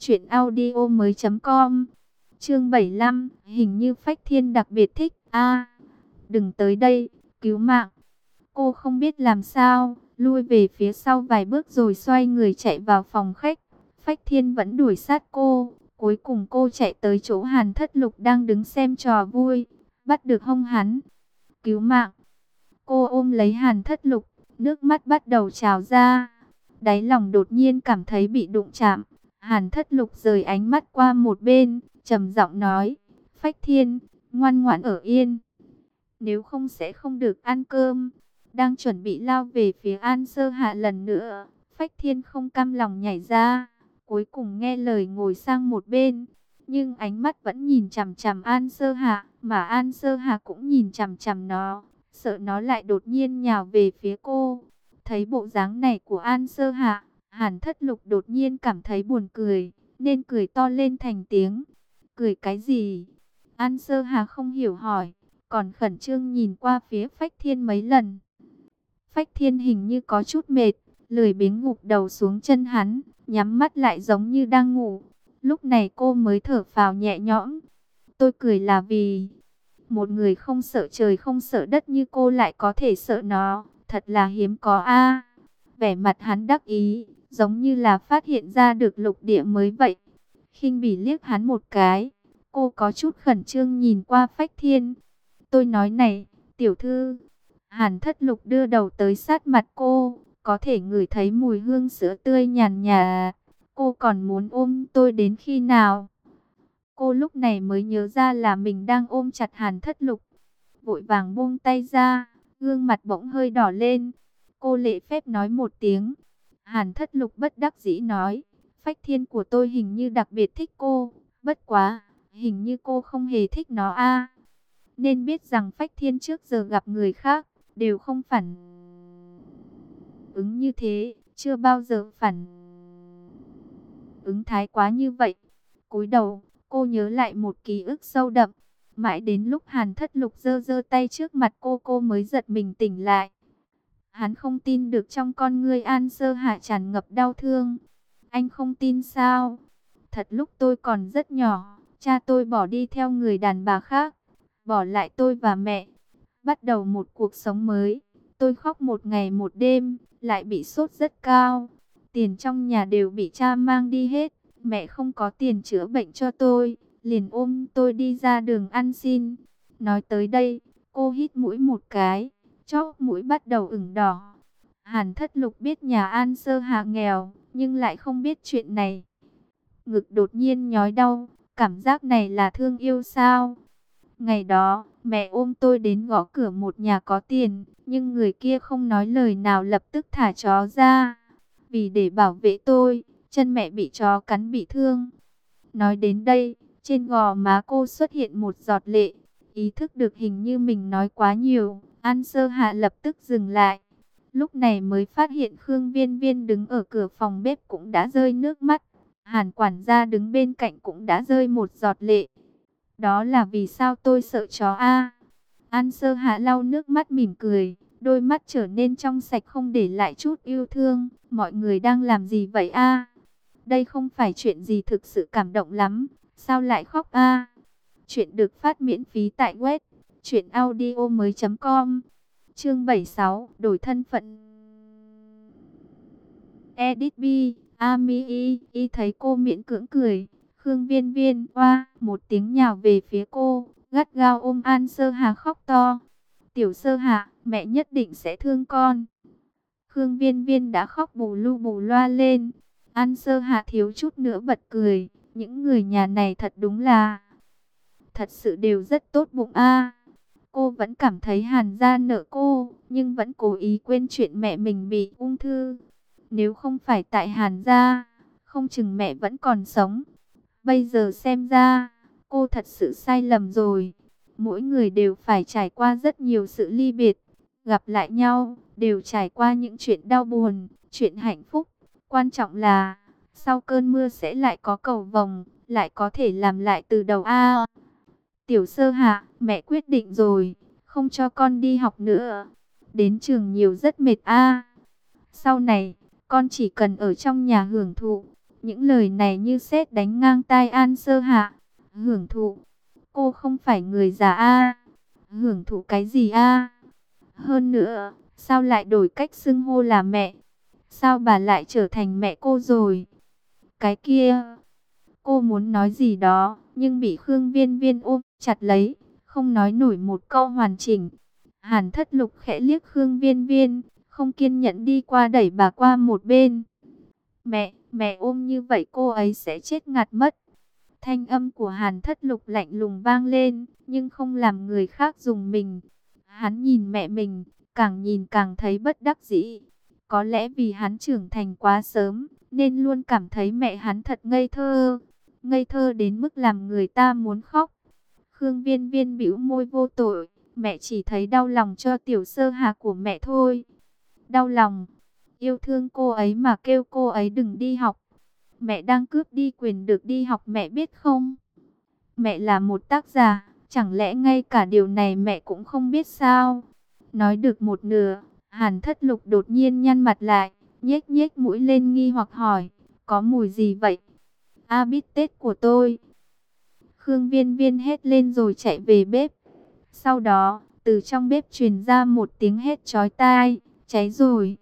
truyệnaudiomoi.com. Chương 75, hình như Phách Thiên đặc biệt thích. Đừng tới đây, cứu mạng. Cô không biết làm sao, lui về phía sau vài bước rồi xoay người chạy vào phòng khách. Phách Thiên vẫn đuổi sát cô. Cuối cùng cô chạy tới chỗ Hàn Thất Lục đang đứng xem trò vui, bắt được hông hắn. Cứu mạng! Cô ôm lấy Hàn Thất Lục, nước mắt bắt đầu trào ra. Đáy lòng đột nhiên cảm thấy bị đụng chạm. Hàn Thất Lục rời ánh mắt qua một bên, trầm giọng nói, Phách Thiên, ngoan ngoãn ở yên. Nếu không sẽ không được ăn cơm. Đang chuẩn bị lao về phía An Sơ Hạ lần nữa, Phách Thiên không cam lòng nhảy ra. Cuối cùng nghe lời ngồi sang một bên. Nhưng ánh mắt vẫn nhìn chằm chằm An Sơ Hạ, mà An Sơ Hạ cũng nhìn chằm chằm nó, sợ nó lại đột nhiên nhào về phía cô. Thấy bộ dáng này của An Sơ Hạ, Hàn Thất Lục đột nhiên cảm thấy buồn cười, nên cười to lên thành tiếng. Cười cái gì? An Sơ Hạ không hiểu hỏi, còn khẩn trương nhìn qua phía Phách Thiên mấy lần. Phách Thiên hình như có chút mệt, lười biếng gục đầu xuống chân hắn, nhắm mắt lại giống như đang ngủ. Lúc này cô mới thở phào nhẹ nhõm. Tôi cười là vì một người không sợ trời không sợ đất như cô lại có thể sợ nó, thật là hiếm có a. Vẻ mặt hắn đắc ý, giống như là phát hiện ra được lục địa mới vậy. Khinh bỉ liếc hắn một cái, cô có chút khẩn trương nhìn qua Phách Thiên. Tôi nói này, tiểu thư. Hàn Thất Lục đưa đầu tới sát mặt cô, có thể ngửi thấy mùi hương sữa tươi nhàn nhạt. Cô còn muốn ôm tôi đến khi nào? Cô lúc này mới nhớ ra là mình đang ôm chặt Hàn Thất Lục. Vội vàng buông tay ra, gương mặt bỗng hơi đỏ lên. Cô lễ phép nói một tiếng. Hàn Thất Lục bất đắc dĩ nói, Phách Thiên của tôi hình như đặc biệt thích cô. Bất quá, hình như cô không hề thích nó a. Nên biết rằng Phách Thiên trước giờ gặp người khác đều không phản ứng như thế, chưa bao giờ phản ứng thái quá như vậy. Cúi đầu, cô nhớ lại một ký ức sâu đậm. Mãi đến lúc Hàn Thất Lục giơ giơ tay trước mặt cô mới giật mình tỉnh lại. Hắn không tin được trong con ngươi An Sơ Hạ tràn ngập đau thương. Anh không tin sao? Thật lúc tôi còn rất nhỏ, cha tôi bỏ đi theo người đàn bà khác, bỏ lại tôi và mẹ, bắt đầu một cuộc sống mới. Tôi khóc một ngày một đêm, lại bị sốt rất cao. Tiền trong nhà đều bị cha mang đi hết. Mẹ không có tiền chữa bệnh cho tôi, liền ôm tôi đi ra đường ăn xin. Nói tới đây, cô hít mũi một cái, chóp mũi bắt đầu ửng đỏ. Hàn Thất Lục biết nhà An Sơ Hạ nghèo, nhưng lại không biết chuyện này. Ngực đột nhiên nhói đau, cảm giác này là thương yêu sao? Ngày đó, mẹ ôm tôi đến gõ cửa một nhà có tiền, nhưng người kia không nói lời nào lập tức thả chó ra. Vì để bảo vệ tôi, chân mẹ bị chó cắn bị thương. Nói đến đây, trên gò má cô xuất hiện một giọt lệ. Ý thức được hình như mình nói quá nhiều, An Sơ Hạ lập tức dừng lại. Lúc này mới phát hiện Khương Viên Viên đứng ở cửa phòng bếp cũng đã rơi nước mắt. Hàn quản gia đứng bên cạnh cũng đã rơi một giọt lệ. Đó là vì sao tôi sợ chó a? An Sơ Hạ lau nước mắt mỉm cười, đôi mắt trở nên trong sạch không để lại chút yêu thương. Mọi người đang làm gì vậy a? Đây không phải chuyện gì thực sự cảm động lắm, sao lại khóc a? Chuyện được phát miễn phí tại web truyệnaudiomoi.com. Chương 76, đổi thân phận. Edit B, Ami y thấy cô miễn cưỡng cười, Khương Viên Viên oa một tiếng nhào về phía cô, gắt gao ôm An Sơ Hà khóc to. Tiểu Sơ Hạ, mẹ nhất định sẽ thương con. Khương Viên Viên đã khóc bù lu bù loa lên. An Sơ Hạ thiếu chút nữa bật cười. Những người nhà này thật đúng là, thật sự đều rất tốt bụng a. Cô vẫn cảm thấy Hàn gia nợ cô, nhưng vẫn cố ý quên chuyện mẹ mình bị ung thư. Nếu không phải tại Hàn gia, không chừng mẹ vẫn còn sống. Bây giờ xem ra, cô thật sự sai lầm rồi. Mỗi người đều phải trải qua rất nhiều sự ly biệt. Gặp lại nhau, đều trải qua những chuyện đau buồn, chuyện hạnh phúc. Quan trọng là, sau cơn mưa sẽ lại có cầu vồng, lại có thể làm lại từ đầu a. Tiểu Sơ Hạ, mẹ quyết định rồi, không cho con đi học nữa. Đến trường nhiều rất mệt a. Sau này, con chỉ cần ở trong nhà hưởng thụ. Những lời này như sét đánh ngang tai An Sơ Hạ. Hưởng thụ? Cô không phải người già a. Hưởng thụ cái gì a? Hơn nữa, Sao lại đổi cách xưng hô là mẹ? Sao bà lại trở thành mẹ cô rồi? Cái kia, cô muốn nói gì đó, nhưng bị Khương Viên Viên ôm chặt lấy, không nói nổi một câu hoàn chỉnh. Hàn Thất Lục khẽ liếc Khương Viên Viên, không kiên nhẫn đi qua đẩy bà qua một bên. Mẹ ôm như vậy cô ấy sẽ chết ngạt mất. Thanh âm của Hàn Thất Lục lạnh lùng vang lên, nhưng không làm người khác rùng mình. Hắn nhìn mẹ mình, càng nhìn càng thấy bất đắc dĩ. Có lẽ vì hắn trưởng thành quá sớm, nên luôn cảm thấy mẹ hắn thật ngây thơ. Ngây thơ đến mức làm người ta muốn khóc. Khương Viên Viên bĩu môi vô tội, mẹ chỉ thấy đau lòng cho tiểu Sơ Hà của mẹ thôi. Đau lòng, yêu thương cô ấy mà kêu cô ấy đừng đi học. Mẹ đang cướp đi quyền được đi học, mẹ biết không? Mẹ là một tác giả, chẳng lẽ ngay cả điều này mẹ cũng không biết sao? Nói được một nửa, Hàn Thất Lục đột nhiên nhăn mặt lại, nhếch nhếch mũi lên nghi hoặc hỏi, có mùi gì vậy? A bít tết của tôi. Khương Viên Viên hét lên rồi chạy về bếp. Sau đó, từ trong bếp truyền ra một tiếng hét chói tai, cháy rồi.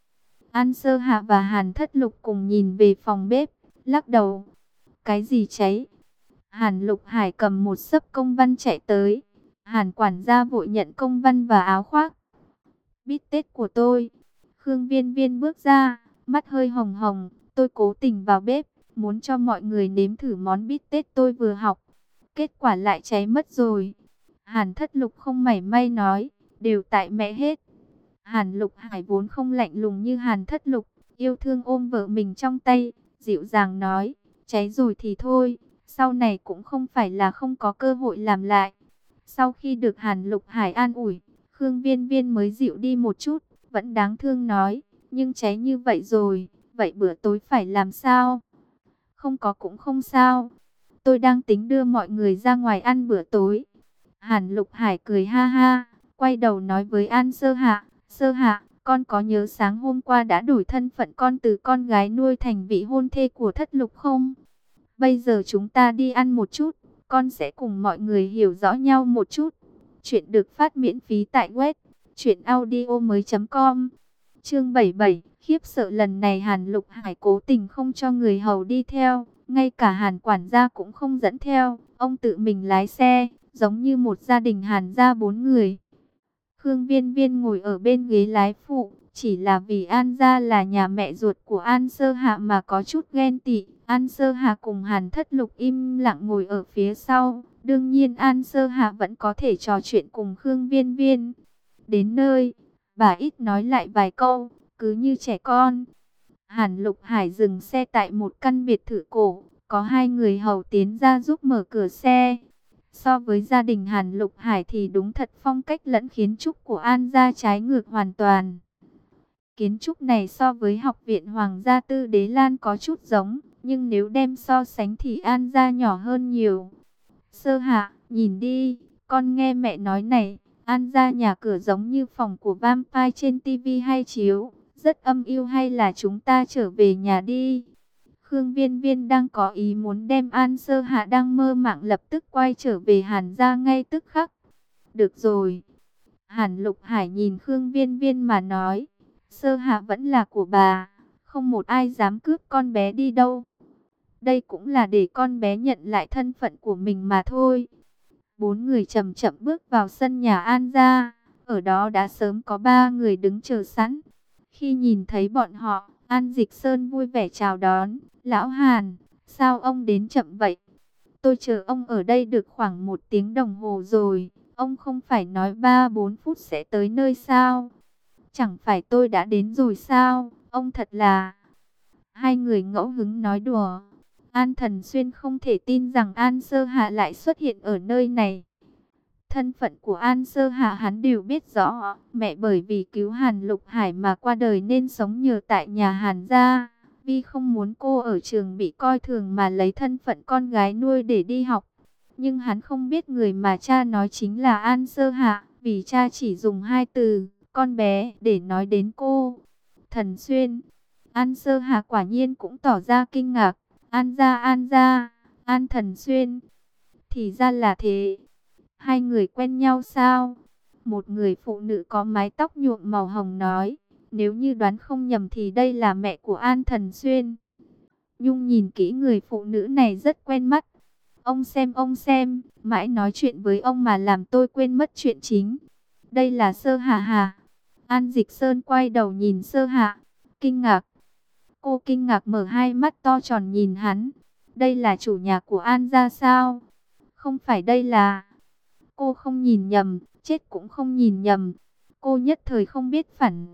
An Sơ Hạ và Hàn Thất Lục cùng nhìn về phòng bếp, lắc đầu. Cái gì cháy? Hàn Lục Hải cầm một xấp công văn chạy tới. Hàn quản gia vội nhận công văn và áo khoác. Bít tết của tôi. Khương Viên Viên bước ra, mắt hơi hồng hồng. Tôi cố tình vào bếp, muốn cho mọi người nếm thử món bít tết tôi vừa học. Kết quả lại cháy mất rồi. Hàn Thất Lục không mảy may nói, đều tại mẹ hết. Hàn Lục Hải vốn không lạnh lùng như Hàn Thất Lục, yêu thương ôm vợ mình trong tay, dịu dàng nói, cháy rồi thì thôi, sau này cũng không phải là không có cơ hội làm lại. Sau khi được Hàn Lục Hải an ủi, Khương Viên Viên mới dịu đi một chút, vẫn đáng thương nói, nhưng cháy như vậy rồi, vậy bữa tối phải làm sao? Không có cũng không sao, tôi đang tính đưa mọi người ra ngoài ăn bữa tối. Hàn Lục Hải cười ha ha, quay đầu nói với An Sơ Hạ, Sơ Hạ, con có nhớ sáng hôm qua đã đổi thân phận con từ con gái nuôi thành vị hôn thê của Thất Lục không? Bây giờ chúng ta đi ăn một chút, con sẽ cùng mọi người hiểu rõ nhau một chút. Chuyện được phát miễn phí tại web truyệnaudiomoi.com. Chương 77, khiếp sợ lần này Hàn Lục Hải cố tình không cho người hầu đi theo, ngay cả Hàn quản gia cũng không dẫn theo, ông tự mình lái xe, giống như một gia đình Hàn gia 4 người. Khương Viên Viên ngồi ở bên ghế lái phụ, chỉ là vì An gia là nhà mẹ ruột của An Sơ Hạ mà có chút ghen tị. An Sơ Hạ cùng Hàn Thất Lục im lặng ngồi ở phía sau. Đương nhiên An Sơ Hạ vẫn có thể trò chuyện cùng Khương Viên Viên. Đến nơi, bà ít nói lại vài câu, cứ như trẻ con. Hàn Lục Hải dừng xe tại một căn biệt thự cổ, có hai người hầu tiến ra giúp mở cửa xe. So với gia đình Hàn Lục Hải thì đúng thật phong cách lẫn kiến trúc của An gia trái ngược hoàn toàn. Kiến trúc này so với học viện Hoàng gia Tư Đế Lan có chút giống, nhưng nếu đem so sánh thì An gia nhỏ hơn nhiều. Sơ Hạ, nhìn đi, con nghe mẹ nói này, An gia nhà cửa giống như phòng của vampire trên tivi hay chiếu, rất âm u, hay là chúng ta trở về nhà đi. Khương Viên Viên đang có ý muốn đem An Sơ Hạ đang mơ màng lập tức quay trở về Hàn gia ngay tức khắc. Được rồi. Hàn Lục Hải nhìn Khương Viên Viên mà nói, Sơ Hạ vẫn là của bà, không một ai dám cướp con bé đi đâu. Đây cũng là để con bé nhận lại thân phận của mình mà thôi. Bốn người chậm chậm bước vào sân nhà An gia, ở đó đã sớm có 3 người đứng chờ sẵn. Khi nhìn thấy bọn họ, An Dịch Sơn vui vẻ chào đón. Lão Hàn, sao ông đến chậm vậy? Tôi chờ ông ở đây được khoảng 1 tiếng đồng hồ rồi. Ông không phải nói 3-4 phút sẽ tới nơi sao? Chẳng phải tôi đã đến rồi sao? Ông thật là... Hai người ngẫu hứng nói đùa. An Thần Xuyên không thể tin rằng An Sơ Hạ lại xuất hiện ở nơi này. Thân phận của An Sơ Hạ hắn đều biết rõ. Mẹ bởi vì cứu Hàn Lục Hải mà qua đời nên sống nhờ tại nhà Hàn gia. Vi không muốn cô ở trường bị coi thường mà lấy thân phận con gái nuôi để đi học. Nhưng hắn không biết người mà cha nói chính là An Sơ Hạ, vì cha chỉ dùng 2 từ, con bé, để nói đến cô. Thần Xuyên, An Sơ Hạ quả nhiên cũng tỏ ra kinh ngạc. An gia, An Thần Xuyên. Thì ra là thế. Hai người quen nhau sao? Một người phụ nữ có mái tóc nhuộm màu hồng nói, nếu như đoán không nhầm thì đây là mẹ của An Thần Xuyên. Nhung nhìn kỹ người phụ nữ này rất quen mắt. Ông xem, mãi nói chuyện với ông mà làm tôi quên mất chuyện chính. Đây là Sơ Hạ hả? An Dịch Sơn quay đầu nhìn Sơ Hạ, kinh ngạc. Cô kinh ngạc mở hai mắt to tròn nhìn hắn. Đây là chủ nhà của An gia sao? Không phải đây là... Cô không nhìn nhầm, chết cũng không nhìn nhầm. Cô nhất thời không biết phản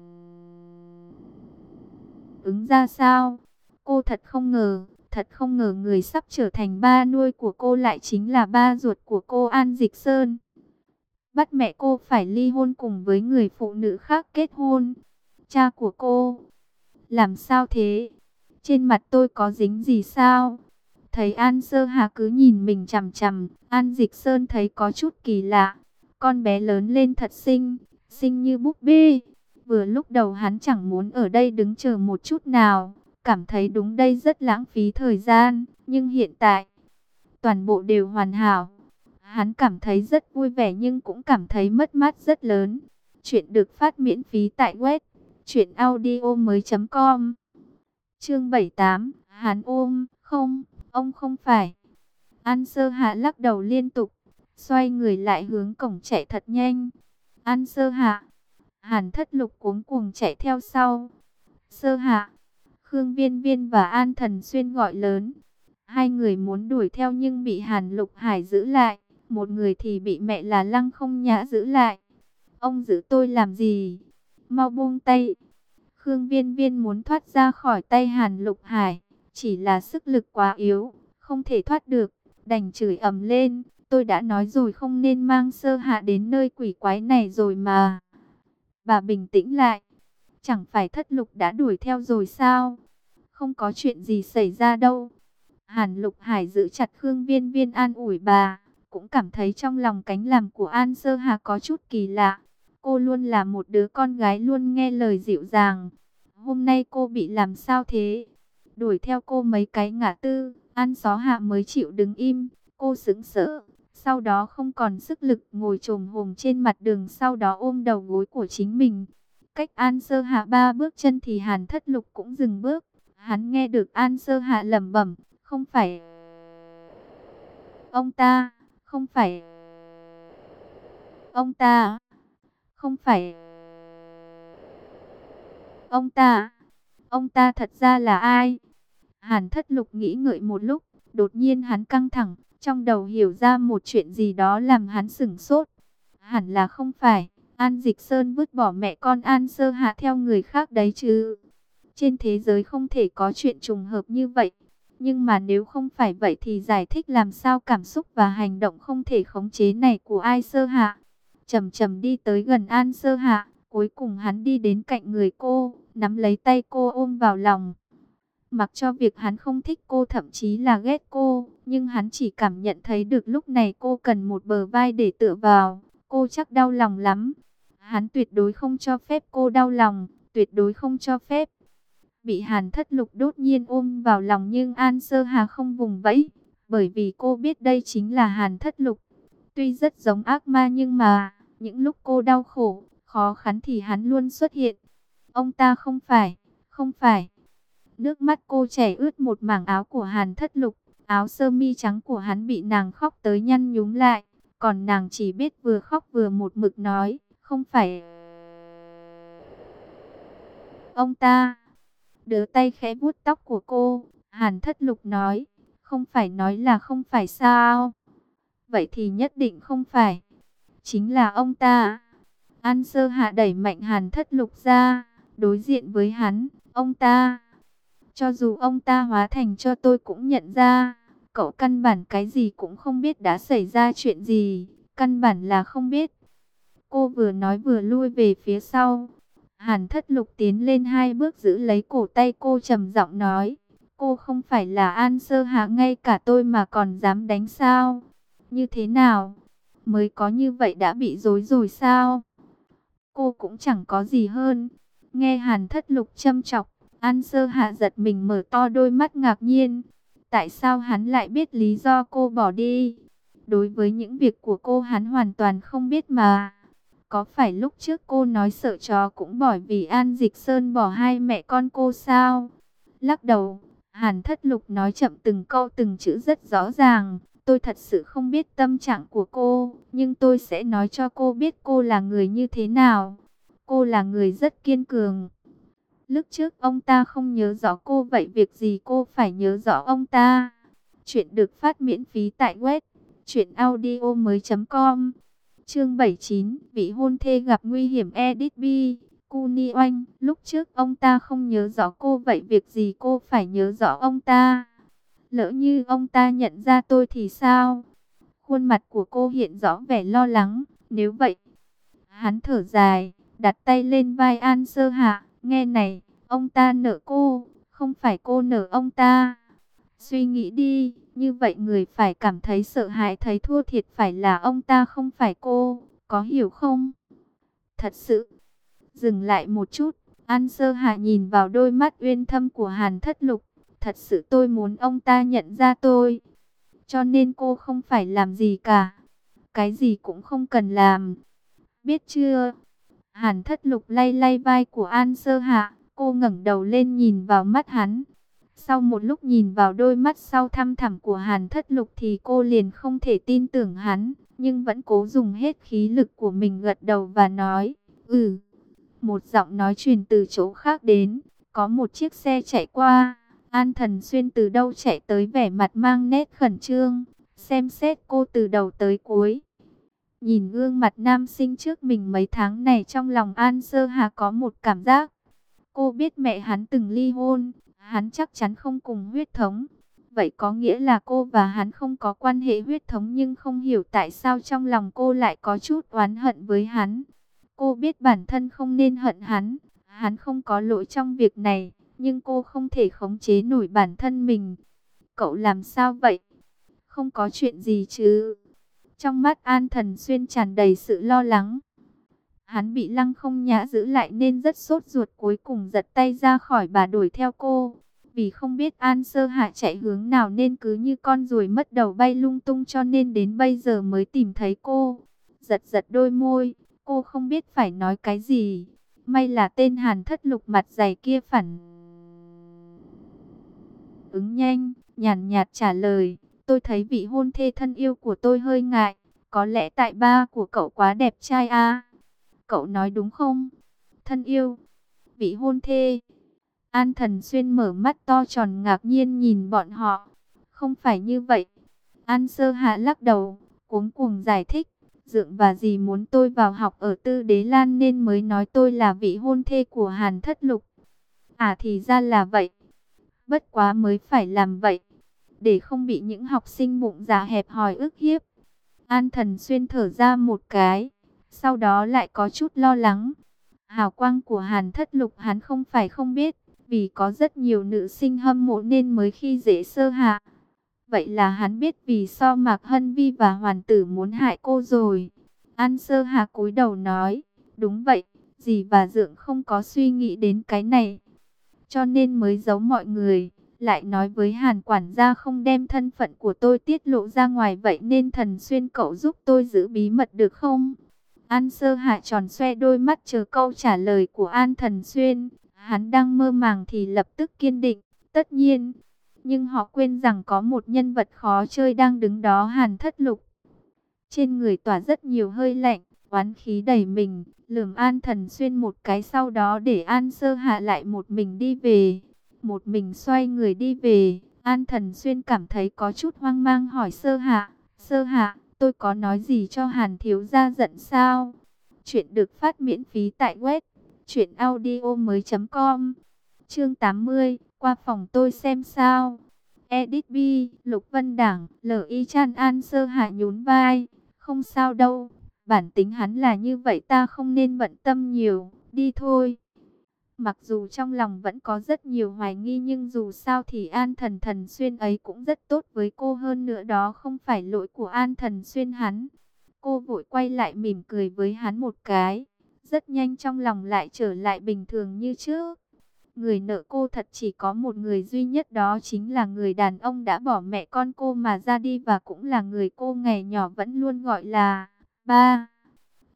ứng ra sao. Cô thật không ngờ người sắp trở thành ba nuôi của cô lại chính là ba ruột của cô An Dịch Sơn. Bắt mẹ cô phải ly hôn cùng với người phụ nữ khác kết hôn. Cha của cô, làm sao thế? Trên mặt tôi có dính gì sao? Thấy An Sơ Hà cứ nhìn mình chằm chằm, An Dịch Sơn thấy có chút kỳ lạ. Con bé lớn lên thật xinh, xinh như búp bê. Vừa lúc đầu hắn chẳng muốn ở đây đứng chờ một chút nào, cảm thấy đúng đây rất lãng phí thời gian, nhưng hiện tại toàn bộ đều hoàn hảo. Hắn cảm thấy rất vui vẻ nhưng cũng cảm thấy mất mát rất lớn. Chuyện được phát miễn phí tại web truyệnaudiomoi.com. Chương 78, hắn ôm, không, ông không phải. An Sơ Hạ lắc đầu liên tục, xoay người lại hướng cổng chạy thật nhanh. An Sơ Hạ, Hàn Thất Lục cuống cuồng chạy theo sau. Sơ Hạ, Khương Viên Viên và An Thần Xuyên gọi lớn. Hai người muốn đuổi theo nhưng bị Hàn Lục Hải giữ lại. Một người thì bị mẹ là Lăng Không Nhã giữ lại. Ông giữ tôi làm gì? Mau buông tay. Khương Viên Viên muốn thoát ra khỏi tay Hàn Lục Hải. Chỉ là sức lực quá yếu, không thể thoát được. Đành chửi ầm lên. Tôi đã nói rồi không nên mang Sơ Hạ đến nơi quỷ quái này rồi mà. Bà bình tĩnh lại. Chẳng phải Thất Lục đã đuổi theo rồi sao? Không có chuyện gì xảy ra đâu. Hàn Lục Hải giữ chặt Khương Viên Viên an ủi bà. Cũng cảm thấy trong lòng cánh làm của An Sơ Hà có chút kỳ lạ. Cô luôn là một đứa con gái luôn nghe lời dịu dàng. Hôm nay cô bị làm sao thế? Đuổi theo cô mấy cái ngã tư, An Xó Hạ mới chịu đứng im. Cô sững sờ, sau đó không còn sức lực ngồi chồm hổm trên mặt đường, sau đó ôm đầu gối của chính mình. Cách An Sơ Hạ 3 bước chân thì Hàn Thất Lục cũng dừng bước. Hắn nghe được An Sơ Hạ lẩm bẩm, không phải ông ta, không phải ông ta, không phải ông ta thật ra là ai? Hàn Thất Lục nghĩ ngợi một lúc, đột nhiên hắn căng thẳng, trong đầu hiểu ra một chuyện gì đó làm hắn sửng sốt. Hẳn là không phải An Dịch Sơn vứt bỏ mẹ con An Sơ Hạ theo người khác đấy chứ. Trên thế giới không thể có chuyện trùng hợp như vậy. Nhưng mà nếu không phải vậy thì giải thích làm sao cảm xúc và hành động không thể khống chế này của Ai Sơ Hạ. Chậm chậm đi tới gần An Sơ Hạ, cuối cùng hắn đi đến cạnh người cô, nắm lấy tay cô ôm vào lòng. Mặc cho việc hắn không thích cô, thậm chí là ghét cô, nhưng hắn chỉ cảm nhận thấy được lúc này cô cần một bờ vai để tựa vào. Cô chắc đau lòng lắm. Hắn tuyệt đối không cho phép cô đau lòng, tuyệt đối không cho phép. Bị Hàn Thất Lục đột nhiên ôm vào lòng nhưng An Sơ Hà không vùng vẫy, bởi vì cô biết đây chính là Hàn Thất Lục. Tuy rất giống ác ma nhưng mà, những lúc cô đau khổ, khó khăn thì hắn luôn xuất hiện. Ông ta không phải. Nước mắt cô chảy ướt một mảng áo của Hàn Thất Lục, áo sơ mi trắng của hắn bị nàng khóc tới nhăn nhúm lại, còn nàng chỉ biết vừa khóc vừa một mực nói, không phải ông ta. Đưa tay khẽ vuốt tóc của cô, Hàn Thất Lục nói, không phải nói là không phải sao? Vậy thì nhất định không phải. Chính là ông ta. An Sơ Hạ đẩy mạnh Hàn Thất Lục ra, đối diện với hắn, ông ta. Cho dù ông ta hóa thành cho tôi cũng nhận ra, cậu căn bản cái gì cũng không biết đã xảy ra chuyện gì, căn bản là không biết. Cô vừa nói vừa lui về phía sau. Hàn Thất Lục tiến lên 2 bước giữ lấy cổ tay cô trầm giọng nói, cô không phải là An Sơ Hạ, ngay cả tôi mà còn dám đánh sao? Như thế nào? Mới có như vậy đã bị dối rồi sao? Cô cũng chẳng có gì hơn. Nghe Hàn Thất Lục châm chọc, An Sơ Hạ giật mình mở to đôi mắt ngạc nhiên. Tại sao hắn lại biết lý do cô bỏ đi? Đối với những việc của cô hắn hoàn toàn không biết mà. Có phải lúc trước cô nói sợ chó cũng bởi vì An Dịch Sơn bỏ hai mẹ con cô sao? Lắc đầu, Hàn Thất Lục nói chậm từng câu từng chữ rất rõ ràng. Tôi thật sự không biết tâm trạng của cô, nhưng tôi sẽ nói cho cô biết cô là người như thế nào. Cô là người rất kiên cường. Lúc trước ông ta không nhớ rõ cô, vậy việc gì cô phải nhớ rõ ông ta? Chuyện được phát miễn phí tại web truyệnaudiomoi.com. Chương 79, vị hôn thê gặp nguy hiểm edit B. Kuni Oanh, lúc trước ông ta không nhớ rõ cô, vậy việc gì cô phải nhớ rõ ông ta? Lỡ như ông ta nhận ra tôi thì sao? Khuôn mặt của cô hiện rõ vẻ lo lắng. Nếu vậy, hắn thở dài, đặt tay lên vai An Sơ Hạ. Nghe này, ông ta nợ cô, không phải cô nợ ông ta. Suy nghĩ đi, như vậy người phải cảm thấy sợ hãi, thấy thua thiệt phải là ông ta, không phải cô, có hiểu không? Thật sự, dừng lại một chút, An Sơ Hạ nhìn vào đôi mắt uyên thâm của Hàn Thất Lục. Thật sự tôi muốn ông ta nhận ra tôi, cho nên cô không phải làm gì cả. Cái gì cũng không cần làm, biết chưa? Hàn Thất Lục lay lay vai của An Sơ Hạ, cô ngẩng đầu lên nhìn vào mắt hắn. Sau một lúc nhìn vào đôi mắt sau thăm thẳm của Hàn Thất Lục thì cô liền không thể tin tưởng hắn, nhưng vẫn cố dùng hết khí lực của mình gật đầu và nói, "Ừ." Một giọng nói truyền từ chỗ khác đến, có một chiếc xe chạy qua. An Thần Xuyên từ đâu chạy tới, vẻ mặt mang nét khẩn trương, xem xét cô từ đầu tới cuối. Nhìn gương mặt nam sinh trước mình mấy tháng này, trong lòng An Sơ Hà có một cảm giác. Cô biết mẹ hắn từng ly hôn, hắn chắc chắn không cùng huyết thống. Vậy có nghĩa là cô và hắn không có quan hệ huyết thống, nhưng không hiểu tại sao trong lòng cô lại có chút oán hận với hắn. Cô biết bản thân không nên hận hắn, hắn không có lỗi trong việc này, nhưng cô không thể khống chế nổi bản thân mình. Cậu làm sao vậy? Không có chuyện gì chứ? Trong mắt An Thần Xuyên tràn đầy sự lo lắng. Hắn bị Lăng Không Nhã giữ lại nên rất sốt ruột, cuối cùng giật tay ra khỏi bà đuổi theo cô. Vì không biết An Sơ Hạ chạy hướng nào nên cứ như con ruồi mất đầu bay lung tung, cho nên đến bây giờ mới tìm thấy cô. Giật giật đôi môi, cô không biết phải nói cái gì. May là tên Hàn Thất Lục mặt dày kia phản ứng nhanh, nhàn nhạt trả lời, tôi thấy vị hôn thê thân yêu của tôi hơi ngại, có lẽ tại ba của cậu quá đẹp trai à? Cậu nói đúng không? Thân yêu, vị hôn thê. An Thần Xuyên mở mắt to tròn ngạc nhiên nhìn bọn họ. Không phải như vậy. An Sơ Hạ lắc đầu, cuống cuồng giải thích. Dượng và dì muốn tôi vào học ở Tư Đế Lan nên mới nói tôi là vị hôn thê của Hàn Thất Lục. À thì ra là vậy. Bất quá mới phải làm vậy, để không bị những học sinh bụng dạ hẹp hòi ức hiếp. An Thần Xuyên thở ra một cái, sau đó lại có chút lo lắng. Hào quang của Hàn Thất Lục hắn không phải không biết, vì có rất nhiều nữ sinh hâm mộ nên mới khi dễ Sơ Hạ. Vậy là hắn biết vì sao Mạc Hân Vi và Hoàn Tử muốn hại cô rồi. An Sơ Hạ cúi đầu nói, đúng vậy, dì và dượng không có suy nghĩ đến cái này, cho nên mới giấu mọi người. Lại nói với Hàn quản gia không đem thân phận của tôi tiết lộ ra ngoài, vậy nên Thần Xuyên cậu giúp tôi giữ bí mật được không? An Sơ Hạ tròn xoe đôi mắt chờ câu trả lời của An Thần Xuyên. Hắn đang mơ màng thì lập tức kiên định, tất nhiên. Nhưng họ quên rằng có một nhân vật khó chơi đang đứng đó, Hàn Thất Lục. Trên người tỏa rất nhiều hơi lạnh, oán khí đầy mình, lườm An Thần Xuyên một cái, sau đó để An Sơ Hạ lại một mình đi về. Một mình xoay người đi về, An Thần Xuyên cảm thấy có chút hoang mang, hỏi Sơ Hạ, tôi có nói gì cho Hàn thiếu gia giận sao? Chuyện được phát miễn phí tại web truyệnaudiomoi.com. Chương 80, qua phòng tôi xem sao. Edit B, Lục Vân Đảng, L.I. Chan. An Sơ Hạ nhún vai, không sao đâu, bản tính hắn là như vậy, ta không nên bận tâm nhiều, đi thôi. Mặc dù trong lòng vẫn có rất nhiều hoài nghi, nhưng dù sao thì An Thần Xuyên ấy cũng rất tốt với cô, hơn nữa đó không phải lỗi của An Thần Xuyên hắn. Cô vội quay lại mỉm cười với hắn một cái, rất nhanh trong lòng lại trở lại bình thường như trước. Người nợ cô thật chỉ có một người duy nhất, đó chính là người đàn ông đã bỏ mẹ con cô mà ra đi, và cũng là người cô ngày nhỏ vẫn luôn gọi là ba.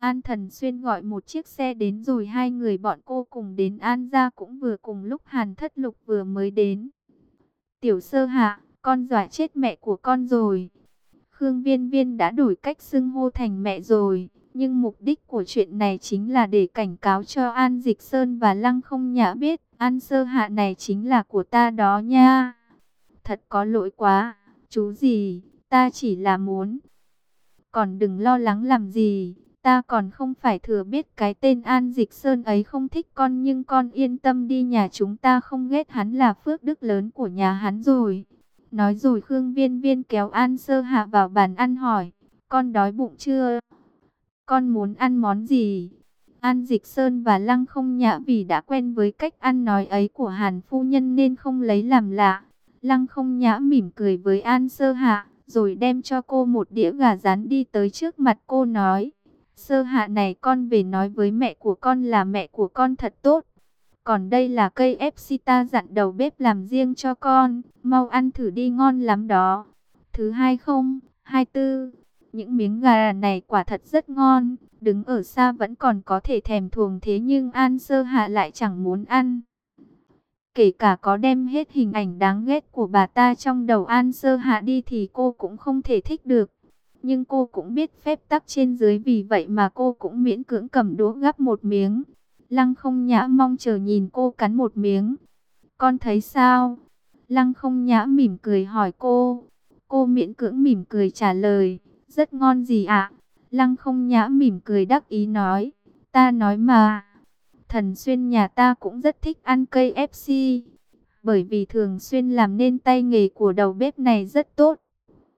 An Thần Xuyên gọi một chiếc xe đến rồi hai người bọn cô cùng đến An gia cũng vừa cùng lúc Hàn Thất Lục vừa mới đến. Tiểu Sơ Hạ, con dọa chết mẹ của con rồi. Khương Viên Viên đã đổi cách xưng hô thành mẹ rồi. Nhưng mục đích của chuyện này chính là để cảnh cáo cho An Dịch Sơn và Lăng Không Nhã biết An Sơ Hạ này chính là của ta đó nha. Thật có lỗi quá, chú gì, ta chỉ là muốn. Còn đừng lo lắng làm gì, ta còn không phải thừa biết cái tên An Dịch Sơn ấy không thích con, nhưng con yên tâm đi, nhà chúng ta không ghét hắn là phước đức lớn của nhà hắn rồi. Nói rồi Khương Viên Viên kéo An Sơ Hạ vào bàn ăn hỏi, con đói bụng chưa? Con muốn ăn món gì? An Dịch Sơn và Lăng Không Nhã vì đã quen với cách ăn nói ấy của Hàn phu nhân nên không lấy làm lạ. Lăng Không Nhã mỉm cười với An Sơ Hạ, rồi đem cho cô một đĩa gà rán đi tới trước mặt cô nói, Sơ Hạ này, con về nói với mẹ của con là mẹ của con thật tốt. Còn đây là cây FC ta dặn đầu bếp làm riêng cho con, mau ăn thử đi, ngon lắm đó. Thứ 2024, những miếng gà này quả thật rất ngon, đứng ở xa vẫn còn có thể thèm thuồng, thế nhưng An Sơ Hạ lại chẳng muốn ăn. Kể cả có đem hết hình ảnh đáng ghét của bà ta trong đầu An Sơ Hạ đi thì cô cũng không thể thích được. Nhưng cô cũng biết phép tắc trên dưới, vì vậy mà cô cũng miễn cưỡng cầm đũa gắp một miếng. Lăng Không Nhã mong chờ nhìn cô cắn một miếng. Con thấy sao? Lăng Không Nhã mỉm cười hỏi cô. Cô miễn cưỡng mỉm cười trả lời, rất ngon gì ạ? Lăng Không Nhã mỉm cười đắc ý nói, ta nói mà. Thần Xuyên nhà ta cũng rất thích ăn cây FC. Bởi vì thường xuyên làm nên tay nghề của đầu bếp này rất tốt.